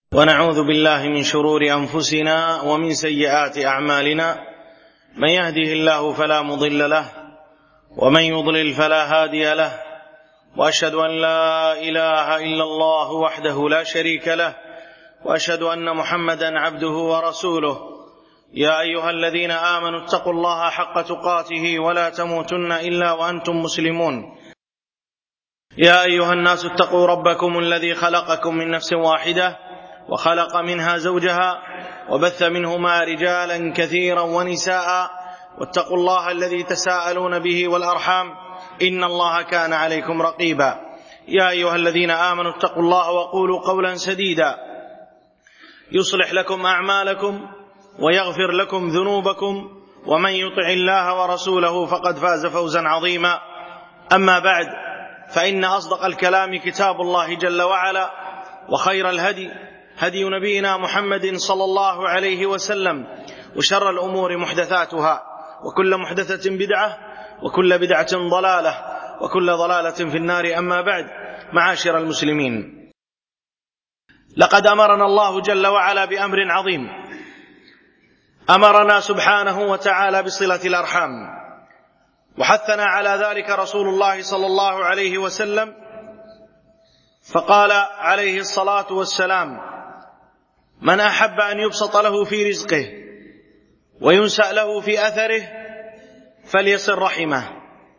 ونعوذ بالله من شرور أنفسنا ومن سيئات أعمالنا، من يهده الله فلا مضل له ومن يضلل فلا هادي له، وأشهد أن لا إله إلا الله وحده لا شريك له، وأشهد أن محمدا عبده ورسوله. يا أيها الذين آمنوا اتقوا الله حق تقاته ولا تموتن إلا وأنتم مسلمون. يا أيها الناس اتقوا ربكم الذي خلقكم من نفس واحدة وخلق منها زوجها وبث منهما رجالا كثيرا ونساء، واتقوا الله الذي تساءلون به والأرحام إن الله كان عليكم رقيبا. يا أيها الذين آمنوا اتقوا الله وقولوا قولا سديدا يصلح لكم أعمالكم ويغفر لكم ذنوبكم، ومن يطع الله ورسوله فقد فاز فوزا عظيما. أما بعد، فإن أصدق الكلام كتاب الله جل وعلا، وخير الهدي هدي نبينا محمد صلى الله عليه وسلم، وشر الأمور محدثاتها، وكل محدثة بدعة، وكل بدعة ضلالة، وكل ضلالة في النار. أما بعد، معاشر المسلمين، لقد أمرنا الله جل وعلا بأمر عظيم، أمرنا سبحانه وتعالى بصلة الأرحام، وحثنا على ذلك رسول الله صلى الله عليه وسلم، فقال عليه الصلاة والسلام: من أحب أن يبسط له في رزقه وينسأ له في أثره فليصل رحمه.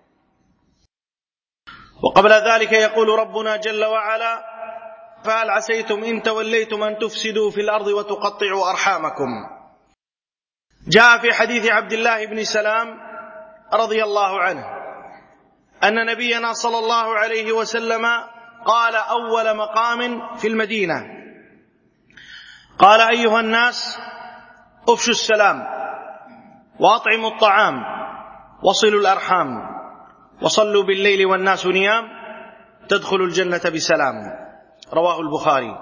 وقبل ذلك يقول ربنا جل وعلا: فهل عسيتم إن توليتم أن تفسدوا في الأرض وتقطعوا أرحامكم. جاء في حديث عبد الله بن سلام رضي الله عنه أن نبينا صلى الله عليه وسلم قال أول مقام في المدينة، قال: أيها الناس، أفشوا السلام، وأطعموا الطعام، وصلوا الأرحام، وصلوا بالليل والناس نيام، تدخلوا الجنة بسلام. رواه البخاري.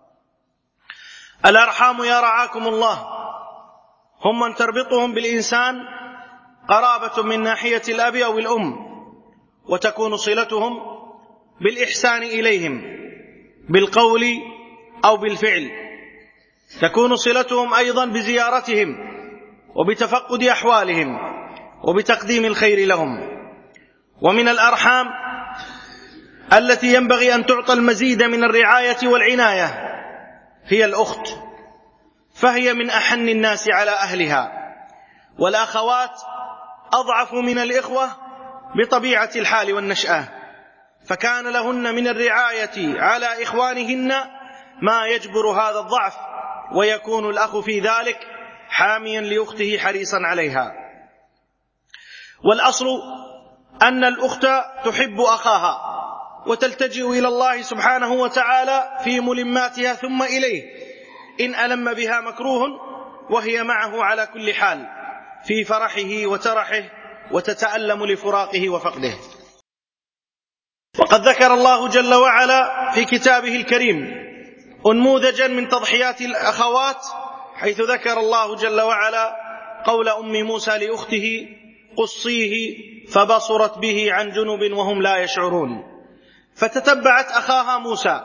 الأرحام يا رعاكم الله هم من تربطهم بالإنسان قرابة من ناحية الأب أو الأم، وتكون صلتهم بالإحسان إليهم بالقول أو بالفعل. تكون صلتهم أيضا بزيارتهم وبتفقد أحوالهم وبتقديم الخير لهم. ومن الأرحام التي ينبغي أن تعطى المزيد من الرعاية والعناية هي الأخت، فهي من أحن الناس على أهلها، والأخوات أضعف من الإخوة بطبيعة الحال والنشأة، فكان لهن من الرعاية على إخوانهن ما يجبر هذا الضعف، ويكون الأخ في ذلك حاميا لأخته حريصا عليها. والأصل أن الأخت تحب أخاها وتلتجئ إلى الله سبحانه وتعالى في ملماتها ثم إليه إن ألم بها مكروه، وهي معه على كل حال في فرحه وترحه، وتتألم لفراقه وفقده. وقد ذكر الله جل وعلا في كتابه الكريم أنموذجا من تضحيات الأخوات، حيث ذكر الله جل وعلا قول أم موسى لأخته: قصيه، فبصرت به عن جنب وهم لا يشعرون. فتتبعت أخاها موسى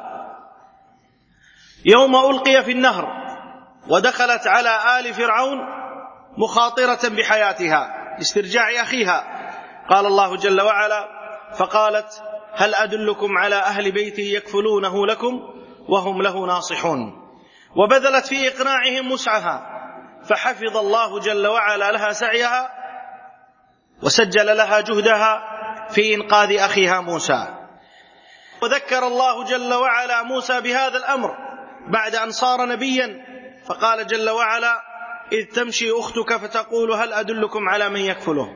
يوم ألقي في النهر، ودخلت على آل فرعون مخاطرة بحياتها لاسترجاع أخيها. قال الله جل وعلا: فقالت: هل أدلكم على أهل بيتي يكفلونه لكم وهم له ناصحون. وبذلت في إقناعهم وسعها، فحفظ الله جل وعلا لها سعيها وسجل لها جهدها في إنقاذ أخيها موسى. وذكر الله جل وعلا موسى بهذا الأمر بعد أن صار نبيا، فقال جل وعلا: إذ تمشي أختك فتقول هل أدلكم على من يكفله.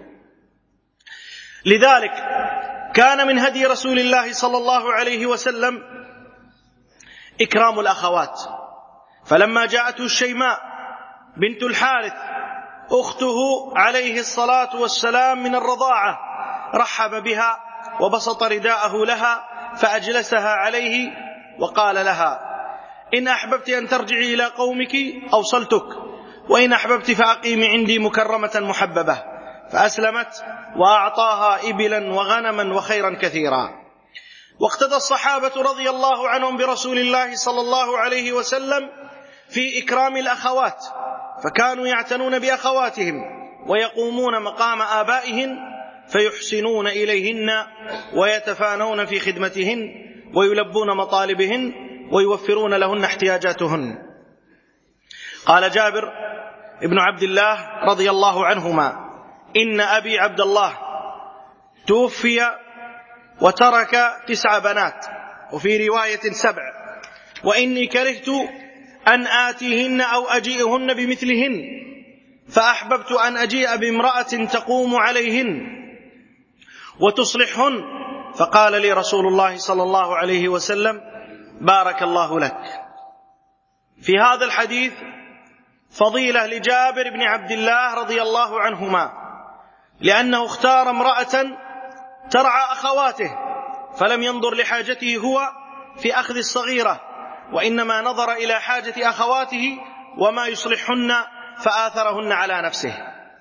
لذلك كان من هدي رسول الله صلى الله عليه وسلم إكرام الأخوات، فلما جاءته الشيماء بنت الحارث أخته عليه الصلاة والسلام من الرضاعة، رحب بها وبسط رداءه لها فأجلسها عليه، وقال لها: إن أحببت أن ترجعي إلى قومك أوصلتك، وإن أحببت فأقيمي عندي مكرمة محببة. فأسلمت، وأعطاها إبلا وغنما وخيرا كثيرا. واقتدى الصحابة رضي الله عنهم برسول الله صلى الله عليه وسلم في إكرام الأخوات، فكانوا يعتنون بأخواتهم ويقومون مقام آبائهن فيحسنون إليهن ويتفانون في خدمتهن ويلبون مطالبهن ويوفرون لهن احتياجاتهن. قال جابر ابن عبد الله رضي الله عنهما: إن أبي عبد الله توفي وترك 9 بنات، وفي رواية 7، وإني كرهت أن آتيهن أو أجيئهن بمثلهن، فأحببت أن أجيء بامرأة تقوم عليهن وتصلحهن، فقال لي رسول الله صلى الله عليه وسلم: بارك الله لك. في هذا الحديث فضيلة لجابر بن عبد الله رضي الله عنهما، لأنه اختار امرأة ترعى أخواته، فلم ينظر لحاجته هو في أخذ الصغيرة، وإنما نظر إلى حاجة أخواته وما يصلحهن فآثرهن على نفسه.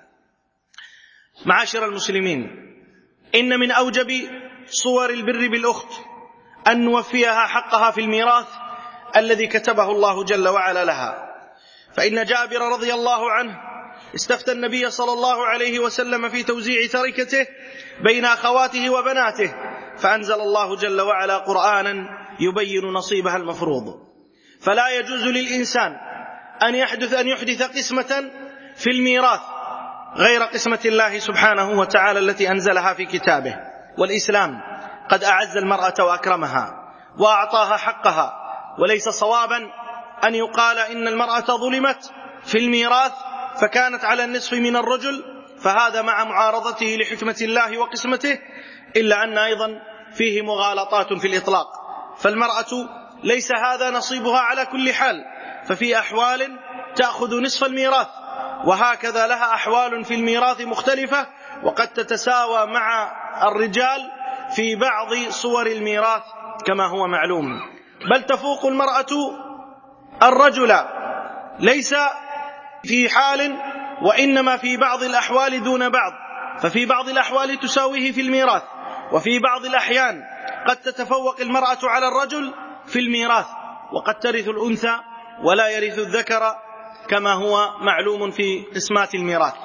معاشر المسلمين، إن من أوجب صور البر بالأخت أن نوفيها حقها في الميراث الذي كتبه الله جل وعلا لها. فإن جابر رضي الله عنه استفتى النبي صلى الله عليه وسلم في توزيع تركته بين أخواته وبناته، فأنزل الله جل وعلا قرآنا يبين نصيبها المفروض. فلا يجوز للإنسان أن يحدث قسمة في الميراث غير قسمة الله سبحانه وتعالى التي أنزلها في كتابه. والإسلام قد أعز المرأة وأكرمها وأعطاها حقها، وليس صوابا أن يقال إن المرأة ظلمت في الميراث فكانت على النصف من الرجل، فهذا مع معارضته لحكمة الله وقسمته، إلا أن أيضا فيه مغالطات في الإطلاق. فالمرأة ليس هذا نصيبها على كل حال، ففي أحوال تأخذ نصف الميراث، وهكذا لها أحوال في الميراث مختلفة، وقد تتساوى مع الرجال في بعض صور الميراث كما هو معلوم، بل تفوق المرأة الرجل ليس في حال، وإنما في بعض الأحوال دون بعض، ففي بعض الأحوال تساويه في الميراث، وفي بعض الأحيان قد تتفوق المرأة على الرجل في الميراث، وقد ترث الأنثى ولا يرث الذكر كما هو معلوم في قسمات الميراث.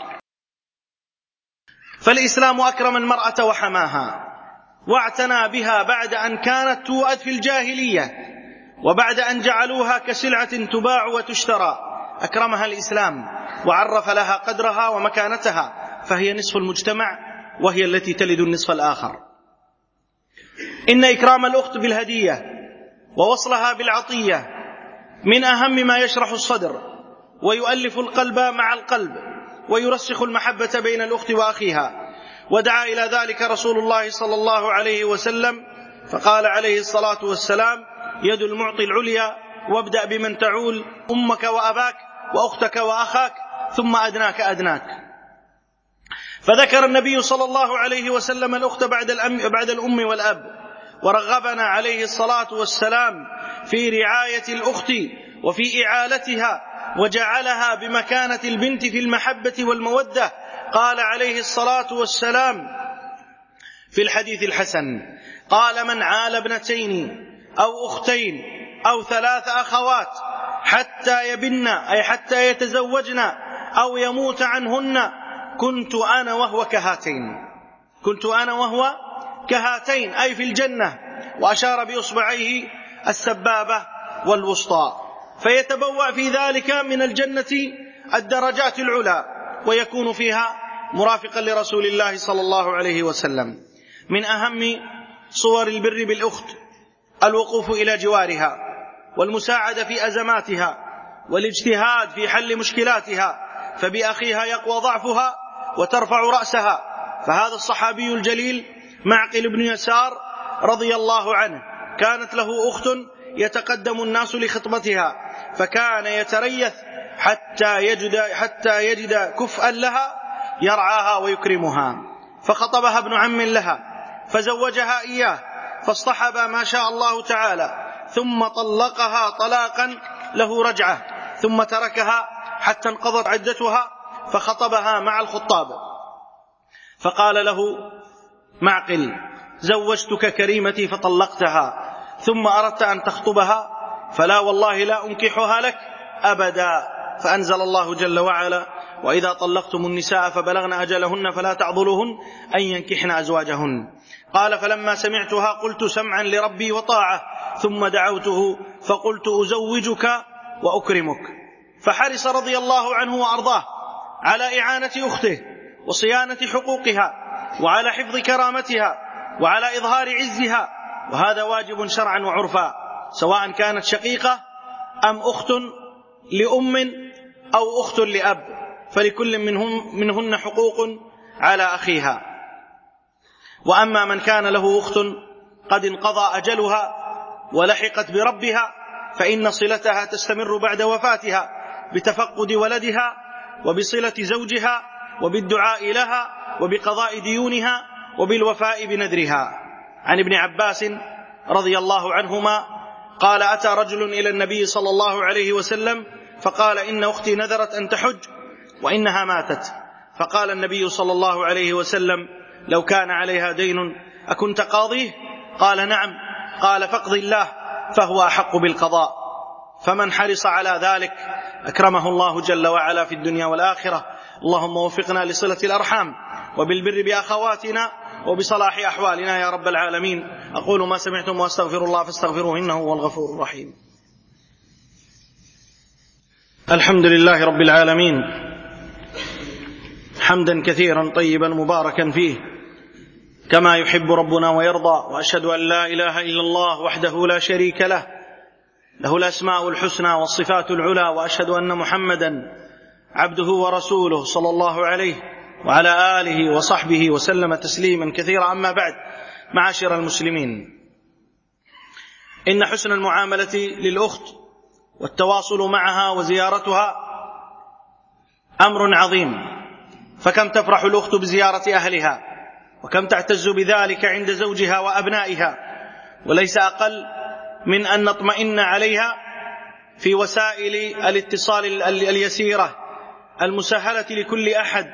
فالإسلام أكرم المرأة وحماها واعتنى بها بعد أن كانت توأد في الجاهلية، وبعد أن جعلوها كسلعة تباع وتشترى أكرمها الإسلام وعرف لها قدرها ومكانتها، فهي نصف المجتمع وهي التي تلد النصف الآخر. إن إكرام الأخت بالهدية ووصلها بالعطية من أهم ما يشرح الصدر ويؤلف القلب مع القلب ويرسخ المحبة بين الأخت وأخيها، ودعا إلى ذلك رسول الله صلى الله عليه وسلم، فقال عليه الصلاة والسلام: يد المعطي العليا، وابدأ بمن تعول، أمك وأباك وأختك وأخاك ثم أدناك أدناك. فذكر النبي صلى الله عليه وسلم الأخت بعد الأم والأب، ورغبنا عليه الصلاة والسلام في رعاية الأخت وفي إعالتها، وجعلها بمكانة البنت في المحبة والمودة. قال عليه الصلاة والسلام في الحديث الحسن: قال: من عال ابنتين أو أختين أو 3 أخوات حتى يبن، أي حتى يتزوجن أو يموت عنهن، كنت أنا وهو كهاتين، أي في الجنة، وأشار بإصبعيه السبابة والوسطى، فيتبوأ في ذلك من الجنة الدرجات العلى، ويكون فيها مرافقا لرسول الله صلى الله عليه وسلم. من أهم صور البر بالأخت الوقوف إلى جوارها والمساعدة في أزماتها والاجتهاد في حل مشكلاتها، فبأخيها يقوى ضعفها وترفع رأسها. فهذا الصحابي الجليل معقل بن يسار رضي الله عنه كانت له أخت يتقدم الناس لخطبتها، فكان يتريث حتى يجد كفءا لها يرعاها ويكرمها، فخطبها ابن عم لها فزوجها إياه، فاصطحب ما شاء الله تعالى، ثم طلقها طلاقا له رجعة، ثم تركها حتى انقضت عدتها، فخطبها مع الخطاب، فقال له معقل: زوجتك كريمتي فطلقتها ثم أردت أن تخطبها فلا والله لا أنكحها لك أبدا. فأنزل الله جل وعلا: وإذا طلقتم النساء فبلغن أجلهن فلا تعضلوهن أن ينكحن أزواجهن. قال: فلما سمعتها قلت سمعا لربي وطاعة، ثم دعوته فقلت أزوجك وأكرمك. فحرص رضي الله عنه وأرضاه على إعانة أخته وصيانة حقوقها وعلى حفظ كرامتها وعلى إظهار عزها، وهذا واجب شرعا وعرفا، سواء كانت شقيقة أم أخت لأم أو أخت لأب، فلكل منهن حقوق على أخيها. وأما من كان له أخت قد انقضى أجلها ولحقت بربها فإن صلتها تستمر بعد وفاتها بتفقد ولدها وبصلة زوجها وبالدعاء لها وبقضاء ديونها وبالوفاء بنذرها. عن ابن عباس رضي الله عنهما قال: أتى رجل إلى النبي صلى الله عليه وسلم فقال: إن أختي نذرت أن تحج وإنها ماتت. فقال النبي صلى الله عليه وسلم: لو كان عليها دين أكنت قاضيه؟ قال: نعم. قال: فاقض الله فهو أحق بالقضاء. فمن حرص على ذلك أكرمه الله جل وعلا في الدنيا والآخرة. اللهم وفقنا لصلة الأرحام وبالبر بأخواتنا وبصلاح أحوالنا يا رب العالمين. أقول ما سمعتم وأستغفر الله فاستغفروه إنه هو الغفور الرحيم. الحمد لله رب العالمين، حمدا كثيرا طيبا مباركا فيه كما يحب ربنا ويرضى. وأشهد أن لا إله إلا الله وحده لا شريك له، له الأسماء الحسنى والصفات العلى. وأشهد أن محمدا عبده ورسوله صلى الله عليه وعلى آله وصحبه وسلم تسليما كثيرا. أما بعد، معاشر المسلمين، إن حسن المعاملة للأخت والتواصل معها وزيارتها أمر عظيم، فكم تفرح الأخت بزيارة أهلها وكم تعتز بذلك عند زوجها وأبنائها، وليس أقل من أن نطمئن عليها في وسائل الاتصال اليسيرة المسهلة لكل أحد.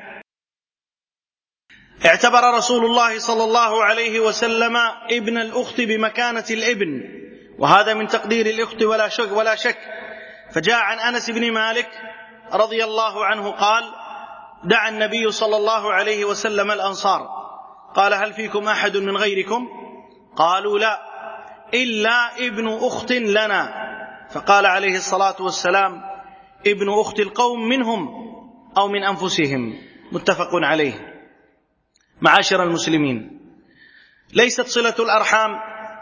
اعتبر رسول الله صلى الله عليه وسلم ابن الأخت بمكانة الابن، وهذا من تقدير الأخت ولا شك. فجاء عن أنس بن مالك رضي الله عنه قال: دعا النبي صلى الله عليه وسلم الأنصار، قال: هل فيكم أحد من غيركم؟ قالوا: لا، إلا ابن أخت لنا. فقال عليه الصلاة والسلام: ابن أخت القوم منهم أو من أنفسهم. متفق عليه. معاشر المسلمين، ليست صلة الأرحام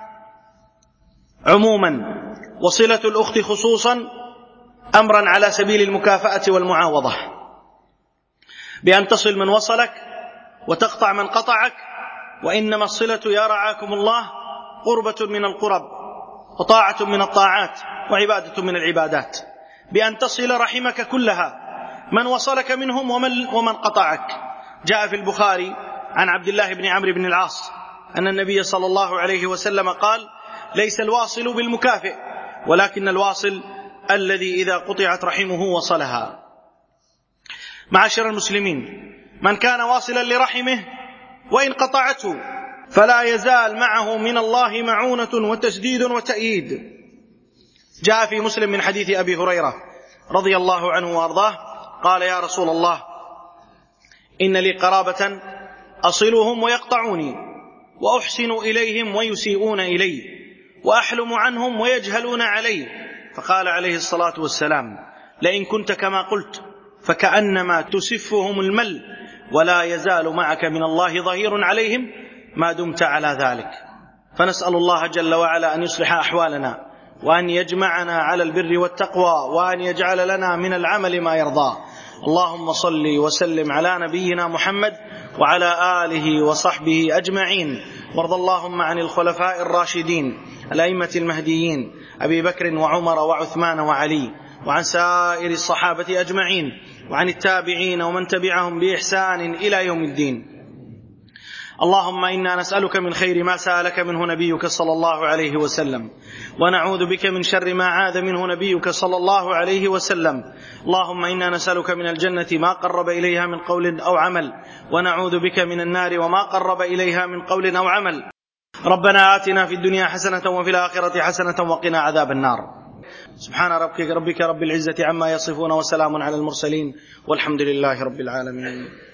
عموما وصلة الأخت خصوصا أمرا على سبيل المكافأة والمعاوضة، بأن تصل من وصلك وتقطع من قطعك، وإنما الصلة يا رعاكم الله قربة من القرب وطاعة من الطاعات وعبادة من العبادات، بأن تصل رحمك كلها، من وصلك منهم ومن قطعك. جاء في البخاري عن عبد الله بن عمرو بن العاص أن النبي صلى الله عليه وسلم قال: ليس الواصل بالمكافئ، ولكن الواصل الذي إذا قطعت رحمه وصلها. معاشر المسلمين، من كان واصلا لرحمه وإن قطعته فلا يزال معه من الله معونة وتسديد وتأييد. جاء في مسلم من حديث أبي هريرة رضي الله عنه وأرضاه قال: يا رسول الله، إن لي قرابة أصلهم ويقطعوني، وأحسن إليهم ويسيئون إلي، وأحلم عنهم ويجهلون علي. فقال عليه الصلاة والسلام: لئن كنت كما قلت فكأنما تسفهم المل، ولا يزال معك من الله ظهير عليهم ما دمت على ذلك. فنسأل الله جل وعلا أن يصلح أحوالنا، وأن يجمعنا على البر والتقوى، وأن يجعل لنا من العمل ما يرضى. اللهم صل وسلم على نبينا محمد وعلى آله وصحبه أجمعين. وارض اللهم عن الخلفاء الراشدين الأئمة المهديين أبي بكر وعمر وعثمان وعلي، وعن سائر الصحابة أجمعين، وعن التابعين ومن تبعهم بإحسان إلى يوم الدين. اللهم إنا نسألك من خير ما سألك منه نبيك صلى الله عليه وسلم، ونعوذ بك من شر ما عاذ منه نبيك صلى الله عليه وسلم. اللهم إنا نسألك من الجنة ما قرب إليها من قول أو عمل، ونعوذ بك من النار وما قرب إليها من قول أو عمل. ربنا آتنا في الدنيا حسنة وفي الآخرة حسنة وقنا عذاب النار. سبحان ربك رب العزة عما يصفون وسلام على المرسلين والحمد لله رب العالمين.